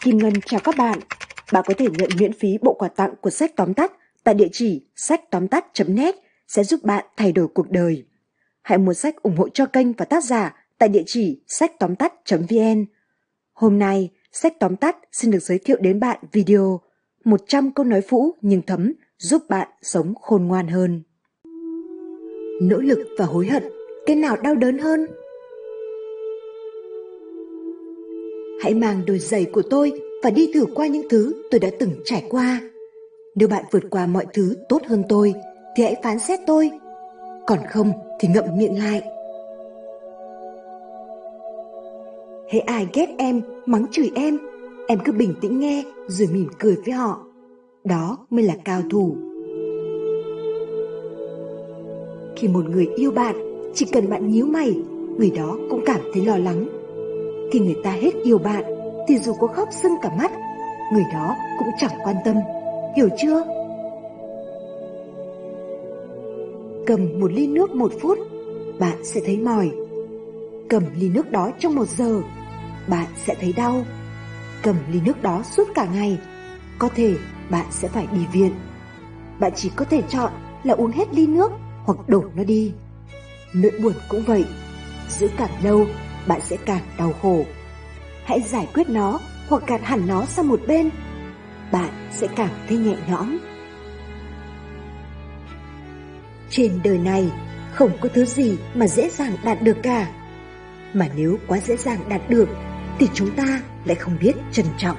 Kim Ngân chào các bạn. Bạn có thể nhận miễn phí bộ quà tặng của Sách Tóm Tắt tại địa chỉ sách-tóm-tắt.net sẽ giúp bạn thay đổi cuộc đời. Hãy mua sách ủng hộ cho kênh và tác giả tại địa chỉ sách-tóm-tắt.vn. Hôm nay, Sách Tóm Tắt xin được giới thiệu đến bạn video 100 câu nói phũ nhưng thấm giúp bạn sống khôn ngoan hơn. Nỗ lực và hối hận, cái nào đau đớn hơn? Hãy mang đôi giày của tôi và đi thử qua những thứ tôi đã từng trải qua. Nếu bạn vượt qua mọi thứ tốt hơn tôi thì hãy phán xét tôi, còn không thì ngậm miệng lại. Hễ ai ghét em, mắng chửi em cứ bình tĩnh nghe rồi mỉm cười với họ. Đó mới là cao thủ. Khi một người yêu bạn, chỉ cần bạn nhíu mày, người đó cũng cảm thấy lo lắng. Khi người ta hết yêu bạn, thì dù có khóc sưng cả mắt, người đó cũng chẳng quan tâm. Hiểu chưa? Cầm một ly nước 1 phút, bạn sẽ thấy mỏi. Cầm ly nước đó trong 1 giờ, bạn sẽ thấy đau. Cầm ly nước đó suốt cả ngày, có thể bạn sẽ phải đi viện. Bạn chỉ có thể chọn là uống hết ly nước hoặc đổ nó đi. Nỗi buồn cũng vậy, giữ càng lâu, bạn sẽ càng đau khổ. Hãy giải quyết nó hoặc gạt hẳn nó sang một bên, bạn sẽ cảm thấy nhẹ nhõm. Trên đời này, không có thứ gì mà dễ dàng đạt được cả. Mà nếu quá dễ dàng đạt được, thì chúng ta lại không biết trân trọng.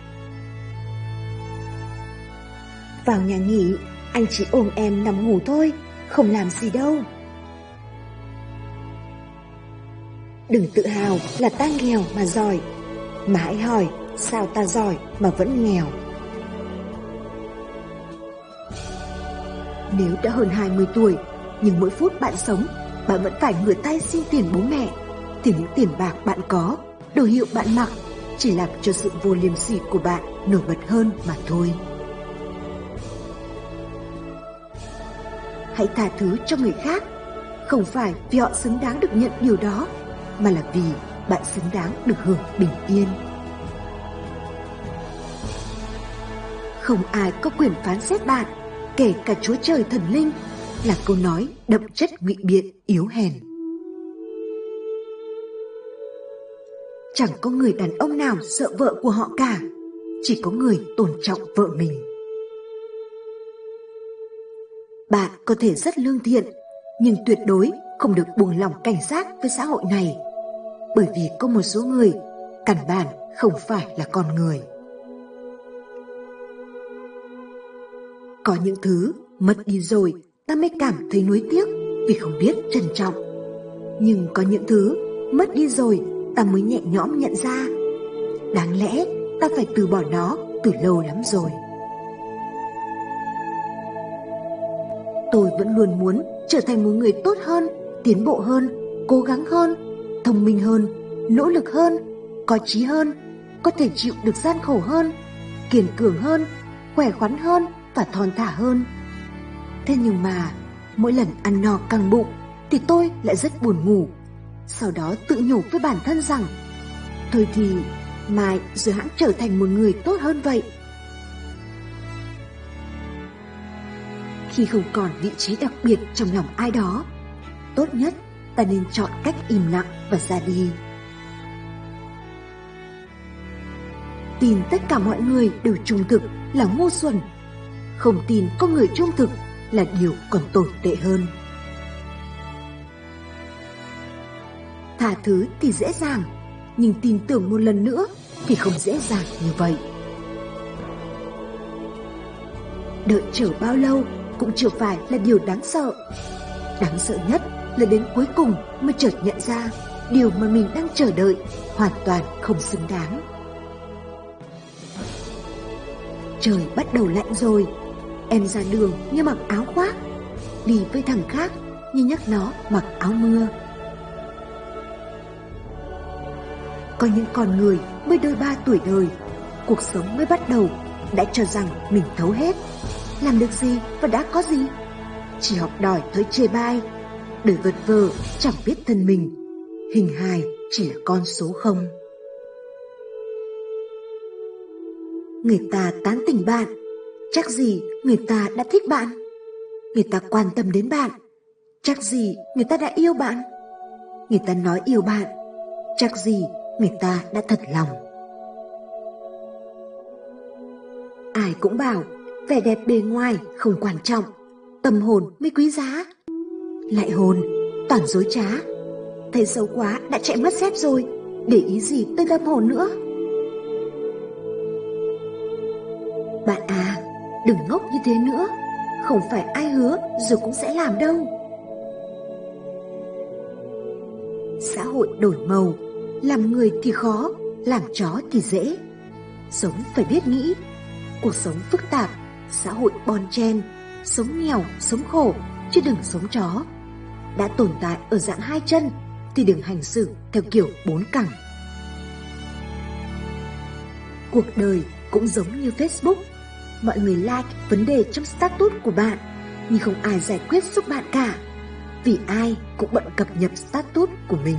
Vào nhà nghỉ, anh chỉ ôm em nằm ngủ thôi, không làm gì đâu. Đừng tự hào là ta nghèo mà giỏi, mà hãy hỏi sao ta giỏi mà vẫn nghèo. Nếu đã hơn 20 tuổi, nhưng mỗi phút bạn sống, bạn vẫn phải ngửa tay xin tiền bố mẹ, thì những tiền bạc bạn có, đồ hiệu bạn mặc, chỉ làm cho sự vô liêm sỉ của bạn nổi bật hơn mà thôi. Hãy tha thứ cho người khác, không phải vì họ xứng đáng được nhận điều đó, mà là vì bạn xứng đáng được hưởng bình yên. Không ai có quyền phán xét bạn, kể cả Chúa Trời thần linh, là câu nói đậm chất ngụy biện yếu hèn. Chẳng có người đàn ông nào sợ vợ của họ cả, chỉ có người tôn trọng vợ mình. Bạn có thể rất lương thiện, nhưng tuyệt đối không được buông lỏng cảnh giác với xã hội này, bởi vì có một số người căn bản không phải là con người. Có những thứ mất đi rồi ta mới cảm thấy nuối tiếc vì không biết trân trọng. Nhưng có những thứ mất đi rồi ta mới nhẹ nhõm nhận ra, đáng lẽ ta phải từ bỏ nó từ lâu lắm rồi. Tôi vẫn luôn muốn trở thành một người tốt hơn, tiến bộ hơn, cố gắng hơn, thông minh hơn, nỗ lực hơn, có chí hơn, có thể chịu được gian khổ hơn, kiên cường hơn, khỏe khoắn hơn và thon thả hơn. Thế nhưng mà mỗi lần ăn no căng bụng thì tôi lại rất buồn ngủ. Sau đó tự nhủ với bản thân rằng thôi thì mai rồi hãng trở thành một người tốt hơn vậy. Khi không còn vị trí đặc biệt trong lòng ai đó, tốt nhất ta nên chọn cách im lặng và ra đi. Tin tất cả mọi người đều trung thực là ngu xuẩn. Không tin có người trung thực là điều còn tồi tệ hơn. Tha thứ thì dễ dàng, nhưng tin tưởng một lần nữa thì không dễ dàng như vậy. Đợi chờ bao lâu cũng chưa phải là điều đáng sợ. Đáng sợ nhất là đến cuối cùng mới chợt nhận ra điều mà mình đang chờ đợi hoàn toàn không xứng đáng. Trời bắt đầu lạnh rồi, em ra đường như mặc áo khoác, đi với thằng khác như nhắc nó mặc áo mưa. Có những con người mới đôi 3 tuổi đời, cuộc sống mới bắt đầu đã cho rằng mình thấu hết, làm được gì và đã có gì, chỉ học đòi tới chê bai, đời vật vờ chẳng biết thân mình, hình hài chỉ là con số không. Người ta tán tỉnh bạn, chắc gì người ta đã thích bạn. Người ta quan tâm đến bạn, chắc gì người ta đã yêu bạn. Người ta nói yêu bạn, chắc gì người ta đã thật lòng. Ai cũng bảo vẻ đẹp bề ngoài không quan trọng, tâm hồn mới quý giá. Lại hồn, toàn dối trá. Thấy xấu quá đã chạy mất dép rồi, để ý gì tới tâm hồn nữa. Bạn à, đừng ngốc như thế nữa. Không phải ai hứa rồi cũng sẽ làm đâu. Xã hội đổi màu, làm người thì khó, làm chó thì dễ. Sống phải biết nghĩ. Cuộc sống phức tạp, xã hội bon chen. Sống nghèo, sống khổ, chứ đừng sống chó. Đã tồn tại ở dạng hai chân thì đừng hành xử theo kiểu bốn cẳng. Cuộc đời cũng giống như Facebook. Mọi người like vấn đề trong status của bạn, nhưng không ai giải quyết giúp bạn cả, vì ai cũng bận cập nhật status của mình.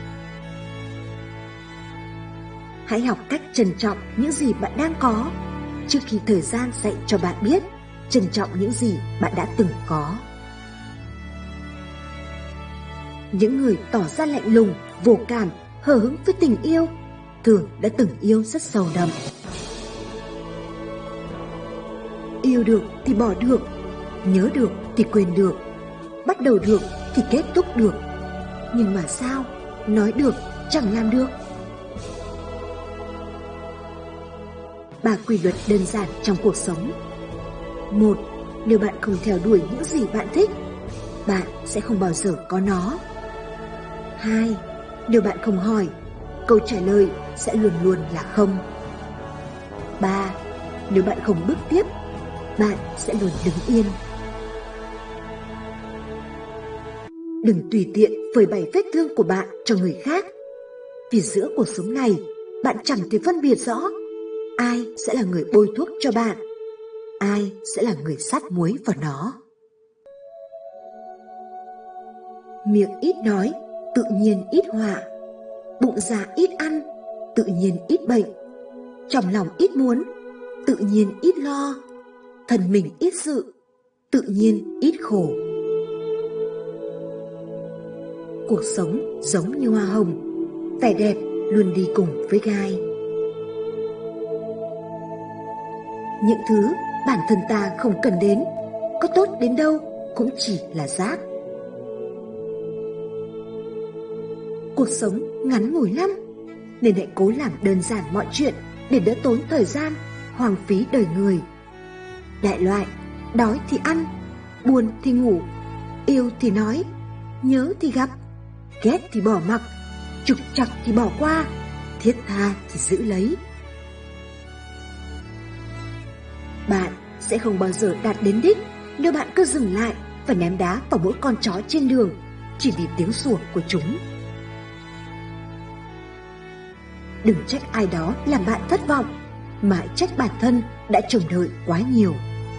Hãy học cách trân trọng những gì bạn đang có, trước khi thời gian dạy cho bạn biết trân trọng những gì bạn đã từng có. Những người tỏ ra lạnh lùng, vô cảm, hờ hững với tình yêu thường đã từng yêu rất sâu đậm. Yêu được thì bỏ được, nhớ được thì quên được, bắt đầu được thì kết thúc được. Nhưng mà sao, nói được chẳng làm được. 3 quy luật đơn giản trong cuộc sống. 1. Nếu bạn không theo đuổi những gì bạn thích, bạn sẽ không bao giờ có nó. 2. Nếu bạn không hỏi, câu trả lời sẽ luôn luôn là không. 3. Nếu bạn không bước tiếp, bạn sẽ luôn đứng yên. Đừng tùy tiện phơi bày vết thương của bạn cho người khác, vì giữa cuộc sống này bạn chẳng thể phân biệt rõ ai sẽ là người bôi thuốc cho bạn, ai sẽ là người sát muối vào nó. Miệng ít nói, tự nhiên ít họa. Bụng dạ ít ăn, tự nhiên ít bệnh. Trong lòng ít muốn, tự nhiên ít lo. Thân mình ít sự, tự nhiên ít khổ. Cuộc sống giống như hoa hồng, vẻ đẹp luôn đi cùng với gai. Những thứ bản thân ta không cần đến, có tốt đến đâu cũng chỉ là rác. Cuộc sống ngắn ngủi lắm, nên hãy cố làm đơn giản mọi chuyện để đỡ tốn thời gian, hoang phí đời người. Đại loại, đói thì ăn, buồn thì ngủ, yêu thì nói, nhớ thì gặp, ghét thì bỏ mặc, trục trặc thì bỏ qua, thiết tha thì giữ lấy. Bạn sẽ không bao giờ đạt đến đích nếu bạn cứ dừng lại và ném đá vào mỗi con chó trên đường chỉ vì tiếng sủa của chúng. Đừng trách ai đó làm bạn thất vọng, mà hãy trách bản thân đã trông đợi quá nhiều.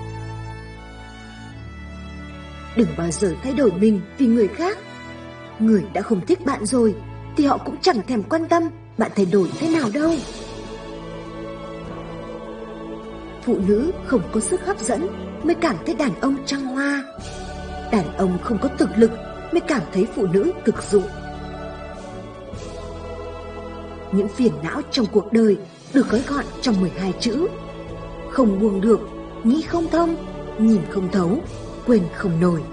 Đừng bao giờ thay đổi mình vì người khác. Người đã không thích bạn rồi thì họ cũng chẳng thèm quan tâm bạn thay đổi thế nào đâu. Phụ nữ không có sức hấp dẫn mới cảm thấy đàn ông trăng hoa. Đàn ông không có thực lực mới cảm thấy phụ nữ thực dụng. Những phiền não trong cuộc đời được gói gọn trong 12 chữ: không buông được, nghĩ không thông, nhìn không thấu, quên không nổi.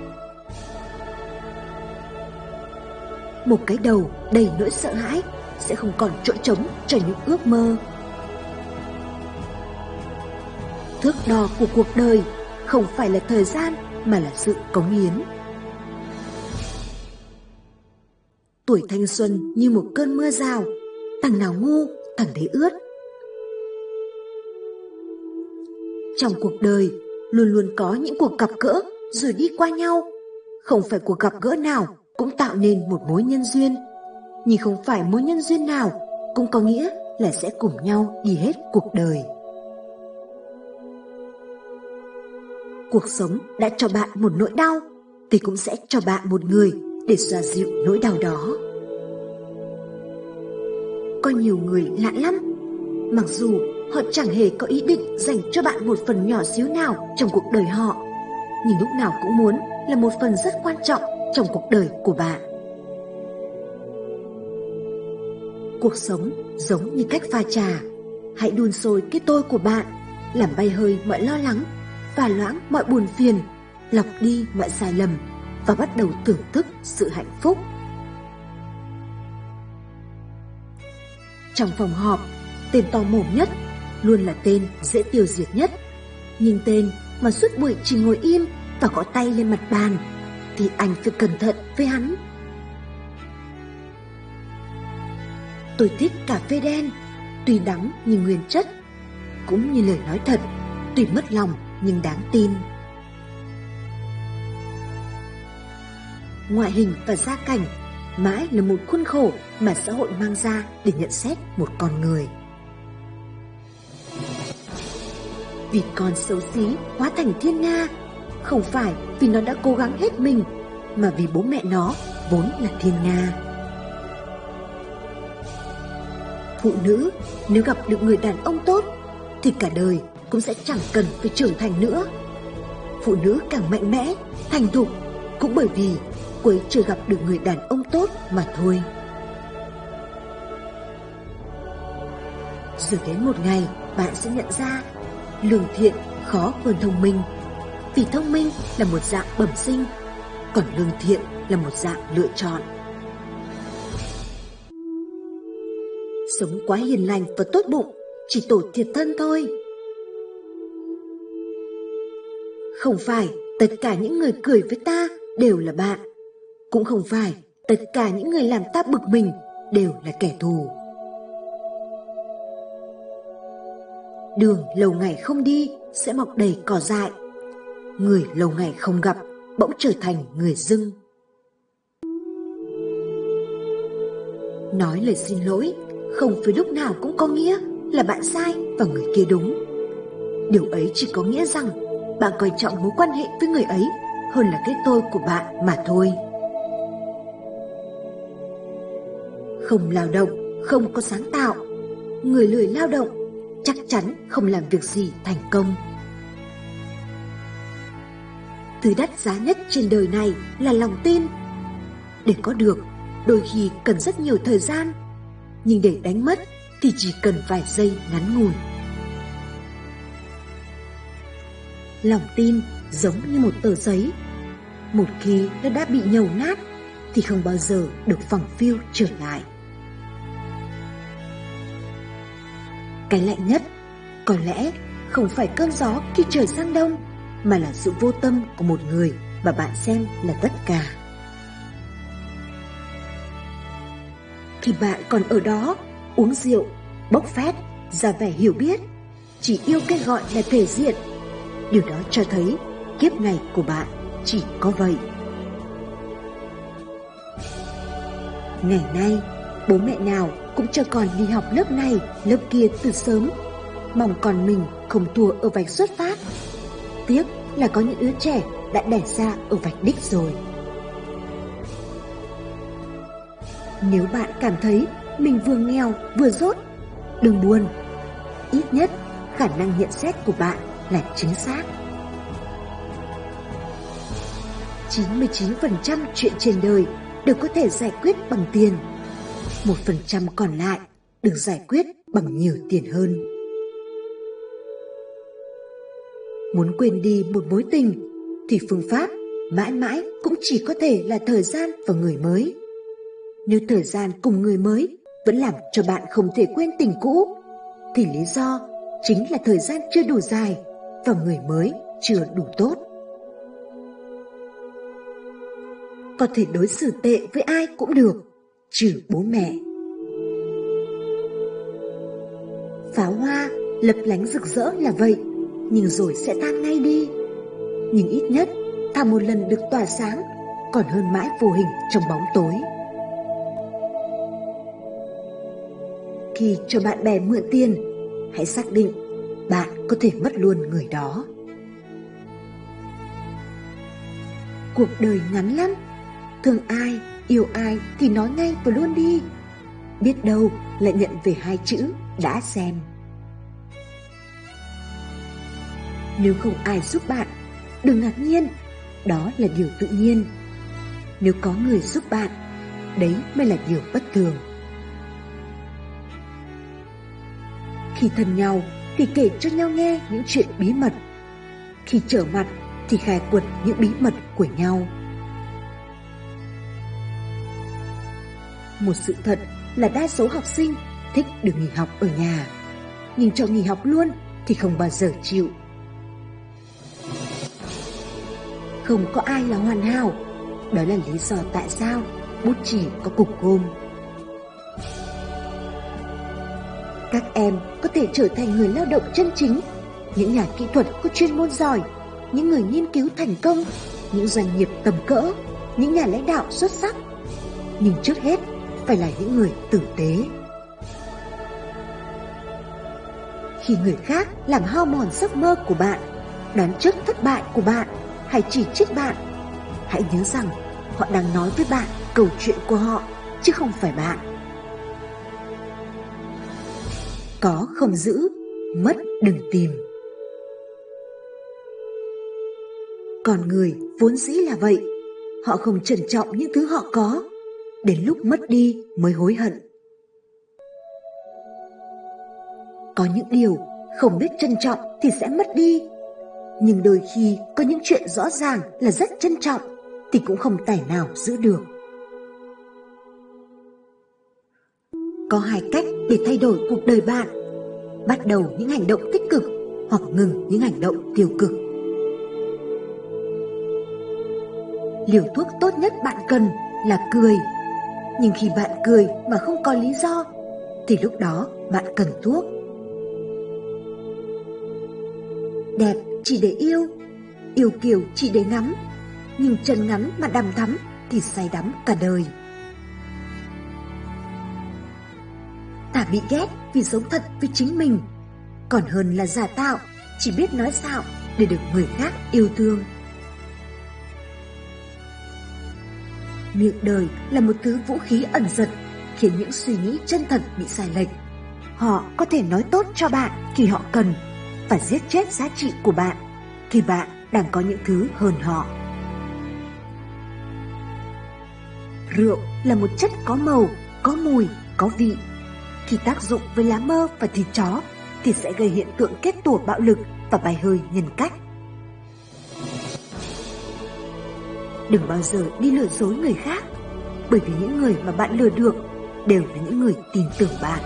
Một cái đầu đầy nỗi sợ hãi sẽ không còn chỗ trống cho những ước mơ. Thước đo của cuộc đời không phải là thời gian mà là sự cống hiến. Tuổi thanh xuân như một cơn mưa rào, thằng nào ngu thằng đấy ướt. Trong cuộc đời luôn luôn có những cuộc gặp gỡ rồi đi qua nhau. Không phải cuộc gặp gỡ nào cũng tạo nên một mối nhân duyên, nhưng không phải mối nhân duyên nào cũng có nghĩa là sẽ cùng nhau đi hết cuộc đời. Cuộc sống đã cho bạn một nỗi đau thì cũng sẽ cho bạn một người để xoa dịu nỗi đau đó. Có nhiều người lạ lắm, mặc dù họ chẳng hề có ý định dành cho bạn một phần nhỏ xíu nào trong cuộc đời họ, nhưng lúc nào cũng muốn là một phần rất quan trọng trong cuộc đời của bạn. Cuộc sống giống như cách pha trà, hãy đun sôi cái tôi của bạn, làm bay hơi mọi lo lắng, phà loãng mọi buồn phiền, lọc đi mọi sai lầm và bắt đầu thưởng thức sự hạnh phúc. Trong phòng họp, tên to mồm nhất luôn là tên dễ tiêu diệt nhất, nhưng tên mà suốt buổi chỉ ngồi im và gõ tay lên mặt bàn thì anh phải cẩn thận với hắn. Tôi thích cà phê đen, tuy đắng nhưng nguyên chất, cũng như lời nói thật, tuy mất lòng nhưng đáng tin. Ngoại hình và gia cảnh mãi là một khuôn khổ mà xã hội mang ra để nhận xét một con người. Vì con xấu xí hóa thành thiên nga, không phải vì nó đã cố gắng hết mình, mà vì bố mẹ nó vốn là thiên nga. Phụ nữ nếu gặp được người đàn ông tốt thì cả đời cũng sẽ chẳng cần phải trưởng thành nữa. Phụ nữ càng mạnh mẽ, thành thục cũng bởi vì cô ấy chưa gặp được người đàn ông tốt mà thôi. Rồi đến một ngày bạn sẽ nhận ra lương thiện khó hơn thông minh, vì thông minh là một dạng bẩm sinh, còn lương thiện là một dạng lựa chọn. Sống quá hiền lành và tốt bụng chỉ tổ thiệt thân thôi. Không phải tất cả những người cười với ta đều là bạn, cũng không phải tất cả những người làm ta bực mình đều là kẻ thù. Đường lâu ngày không đi sẽ mọc đầy cỏ dại, người lâu ngày không gặp bỗng trở thành người dưng. Nói lời xin lỗi không phải lúc nào cũng có nghĩa là bạn sai và người kia đúng. Điều ấy chỉ có nghĩa rằng bạn coi trọng mối quan hệ với người ấy hơn là cái tôi của bạn mà thôi. Không lao động, không có sáng tạo. Người lười lao động chắc chắn không làm việc gì thành công. Thứ đắt giá nhất trên đời này là lòng tin. Để có được, đôi khi cần rất nhiều thời gian, nhưng để đánh mất thì chỉ cần vài giây ngắn ngủi. Lòng tin giống như một tờ giấy, một khi nó đã bị nhầu nát thì không bao giờ được phẳng phiu trở lại. Cái lạnh nhất có lẽ không phải cơn gió khi trời sang đông, mà là sự vô tâm của một người mà bạn xem là tất cả. Khi bạn còn ở đó, uống rượu, bốc phét, ra vẻ hiểu biết, chỉ yêu cái gọi là thể diện, điều đó cho thấy kiếp này của bạn chỉ có vậy. Ngày nay, bố mẹ nào cũng cho con đi học lớp này, lớp kia từ sớm, mong con mình không thua ở vạch xuất phát. Tiếc là có những đứa trẻ đã đẻ ra ở vạch đích rồi. Nếu bạn cảm thấy mình vừa nghèo vừa dốt, đừng buồn. Ít nhất khả năng nhận xét của bạn là chính xác. 99% chuyện trên đời đều có thể giải quyết bằng tiền. 1% còn lại được giải quyết bằng nhiều tiền hơn. Muốn quên đi một mối tình thì phương pháp mãi mãi cũng chỉ có thể là thời gian và người mới. Nếu thời gian cùng người mới vẫn làm cho bạn không thể quên tình cũ, thì lý do chính là thời gian chưa đủ dài và người mới chưa đủ tốt. Có thể đối xử tệ với ai cũng được, trừ bố mẹ. Pháo hoa lấp lánh rực rỡ là vậy, nhưng rồi sẽ tan ngay đi. Nhưng ít nhất thà một lần được tỏa sáng, còn hơn mãi vô hình trong bóng tối. Khi cho bạn bè mượn tiền, hãy xác định bạn có thể mất luôn người đó. Cuộc đời ngắn lắm, thương ai, yêu ai thì nói ngay và luôn đi. Biết đâu lại nhận về hai chữ đã xem. Nếu không ai giúp bạn, đừng ngạc nhiên, đó là điều tự nhiên. Nếu có người giúp bạn, đấy mới là điều bất thường. Khi thân nhau thì kể cho nhau nghe những chuyện bí mật. Khi trở mặt thì khai quật những bí mật của nhau. Một sự thật là đa số học sinh thích được nghỉ học ở nhà, nhưng cho nghỉ học luôn thì không bao giờ chịu. Không có ai là hoàn hảo, đó là lý do tại sao bút chì có cục gôm. Các em có thể trở thành người lao động chân chính, những nhà kỹ thuật có chuyên môn giỏi, những người nghiên cứu thành công, những doanh nghiệp tầm cỡ, những nhà lãnh đạo xuất sắc. Nhưng trước hết phải là những người tử tế. Khi người khác làm hao mòn giấc mơ của bạn, đoán trước thất bại của bạn hay chỉ trích bạn, hãy nhớ rằng họ đang nói với bạn câu chuyện của họ, chứ không phải bạn. Có không giữ, mất đừng tìm. Con người vốn dĩ là vậy, họ không trân trọng những thứ họ có, đến lúc mất đi mới hối hận. Có những điều không biết trân trọng thì sẽ mất đi, nhưng đôi khi có những chuyện rõ ràng là rất trân trọng thì cũng không tài nào giữ được. Có hai cách để thay đổi cuộc đời bạn: bắt đầu những hành động tích cực hoặc ngừng những hành động tiêu cực. Liều thuốc tốt nhất bạn cần là cười. Nhưng khi bạn cười mà không có lý do thì lúc đó bạn cần thuốc. Đẹp chỉ để yêu, yêu kiều chỉ để ngắm, nhưng chân ngắn mà đằm thắm thì say đắm cả đời. Thà bị ghét vì sống thật với chính mình, còn hơn là giả tạo, chỉ biết nói xạo để được người khác yêu thương. Miệng đời là một thứ vũ khí ẩn dật, khiến những suy nghĩ chân thật bị sai lệch. Họ có thể nói tốt cho bạn khi họ cần, và giết chết giá trị của bạn khi bạn đang có những thứ hơn họ. Rượu là một chất có màu, có mùi, có vị. Khi tác dụng với lá mơ và thịt chó thì sẽ gây hiện tượng kết tủa bạo lực và bài hơi nhân cách. Đừng bao giờ đi lừa dối người khác, bởi vì những người mà bạn lừa được đều là những người tin tưởng bạn.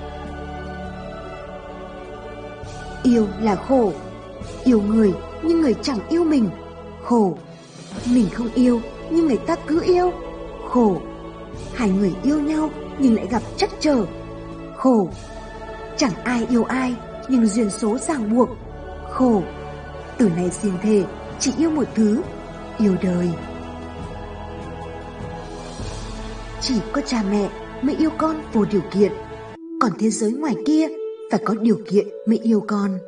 Yêu là khổ, yêu người nhưng người chẳng yêu mình, khổ. Mình không yêu nhưng người ta cứ yêu, khổ. Hai người yêu nhau nhưng lại gặp trắc trở, khổ. Chẳng ai yêu ai nhưng duyên số ràng buộc, khổ. Từ nay xin thề chỉ yêu một thứ, yêu đời. Chỉ có cha mẹ mới yêu con vô điều kiện, còn thế giới ngoài kia phải có điều kiện mới yêu con.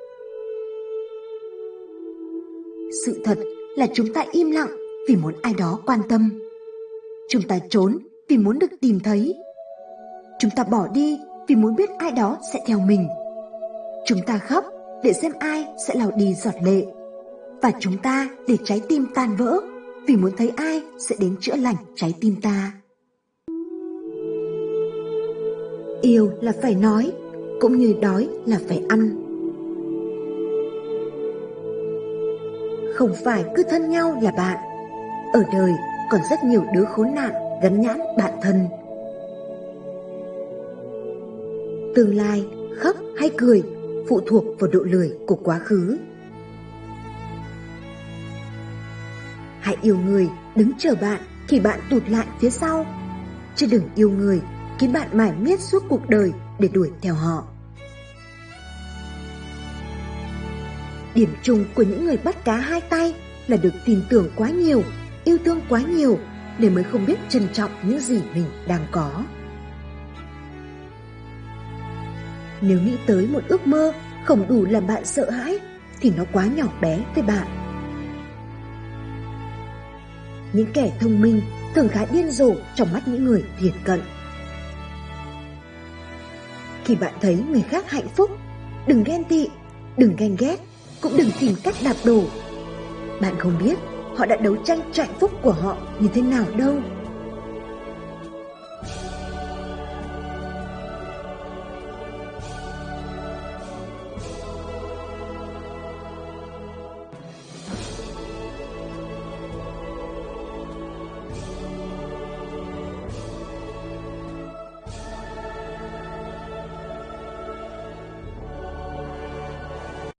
Sự thật là chúng ta im lặng vì muốn ai đó quan tâm. Chúng ta trốn vì muốn được tìm thấy. Chúng ta bỏ đi vì muốn biết ai đó sẽ theo mình. Chúng ta khóc để xem ai sẽ lau đi giọt lệ. Và chúng ta để trái tim tan vỡ vì muốn thấy ai sẽ đến chữa lành trái tim ta. Yêu là phải nói, cũng như đói là phải ăn. Không phải cứ thân nhau là bạn. Ở đời còn rất nhiều đứa khốn nạn gắn nhãn bạn thân. Tương lai khóc hay cười phụ thuộc vào độ lười của quá khứ. Hãy yêu người đứng chờ bạn khi bạn tụt lại phía sau, chứ đừng yêu người khiến bạn mải miết suốt cuộc đời để đuổi theo họ. Điểm chung của những người bắt cá hai tay là được tin tưởng quá nhiều, yêu thương quá nhiều để mới không biết trân trọng những gì mình đang có. Nếu nghĩ tới một ước mơ không đủ làm bạn sợ hãi thì nó quá nhỏ bé với bạn. Những kẻ thông minh thường khá điên rồ trong mắt những người thiển cận. Khi bạn thấy người khác hạnh phúc, đừng ghen tị, đừng ganh ghét, cũng đừng tìm cách đạp đổ. Bạn không biết họ đã đấu tranh cho hạnh phúc của họ như thế nào đâu.